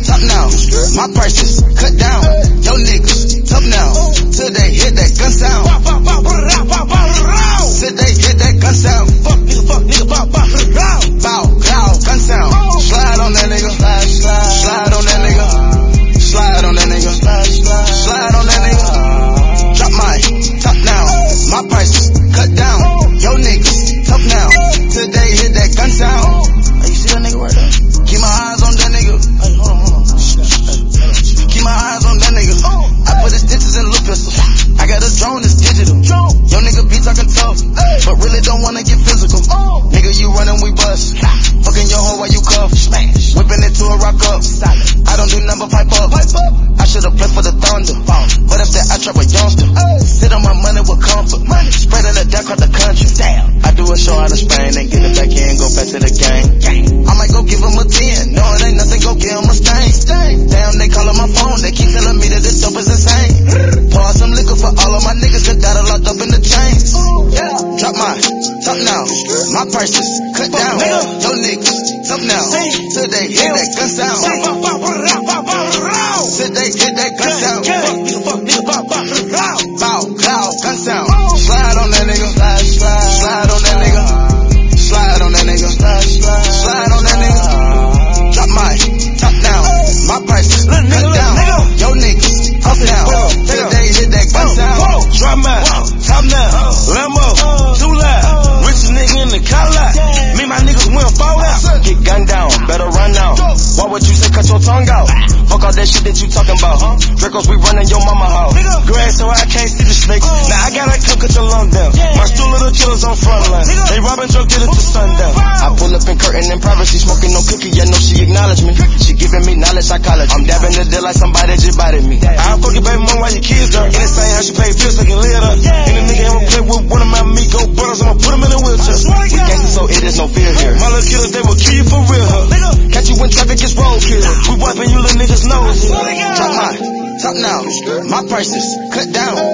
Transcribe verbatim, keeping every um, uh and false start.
top now. My prices cut down. Yo niggas tough now. Till they hit that gun sound. Till they hit that gun sound. Fuck nigga, fuck nigga, bow, bow, bow, bow, gun sound. Slide on that nigga. Slide, slide, slide on that nigga. Slide on that nigga. Slide, slide, slide on that nigga. Drop my top now. My prices cut down. Yo niggas tough now. Till they hit that gun sound. Hey, you see that nigga right there? Keep my eyes on that nigga. Hey, hold on, hold on. Keep my eyes on that nigga. I put his stitches in little pistol. I got a drone that's digital. Yo nigga be talking tough, but really don't wanna get physical. Nigga, you running, we bust. Fucking your hoe while you cuff. Whipping it to a rock up. I don't do number pipe up. I should've played for the Thunder, but after I trap a youngster. Sit on my money with comfort. Spreading the deck across the country. I do a show out of Spain and get it back in, go back to the game. I might go give him a ten. No, it ain't nothing, go give him a stain. Damn, they calling my phone, they keep telling me that this dope is insane. Pour some liquor for all of my niggas that got locked up in the chains. Yeah, drop my top now. My prices cut down. Yo niggas tough now. Till they hit that gun sound. Till they hit that gun sound. Bow, bow, gun sound. Slide on that nigga. Slide, slide, slide on that nigga. Slide on that nigga. Slide, slide, slide on that nigga. Drop my top now. My prices cut down. Yo niggas tough now. Till they hit that gun sound. Drop my top now. Lambo, too loud. Rich nigga in the car lot. Me, my niggas will fall out. Get gunned down, better run now. Why would you say cut your tongue out? Fuck all that shit that you talking about, huh? Dracos, we running your mama house. Grass so I can't see the snakes. Now I gotta come cut your lung down. My stool little killers on front line. They robbing drug dealers to sundown. I pull up in curtain in privacy, smoking no cookie. Yeah, no, she acknowledge me. She giving me knowledge psychology. I'm dabbing the deal like somebody just bited me. I'll fuck your baby mom while your kids there. In the same house, she pay bills so I can live up. And the nigga ever play with one of my Migo brothers, I'ma put him in a wheelchair. We gangsta, so it is no fear here. My little killers, they will kill you for real, huh? Catch you when traffic gets roadkill. We wiping you little niggas' nose. Drop my top now. My prices cut down.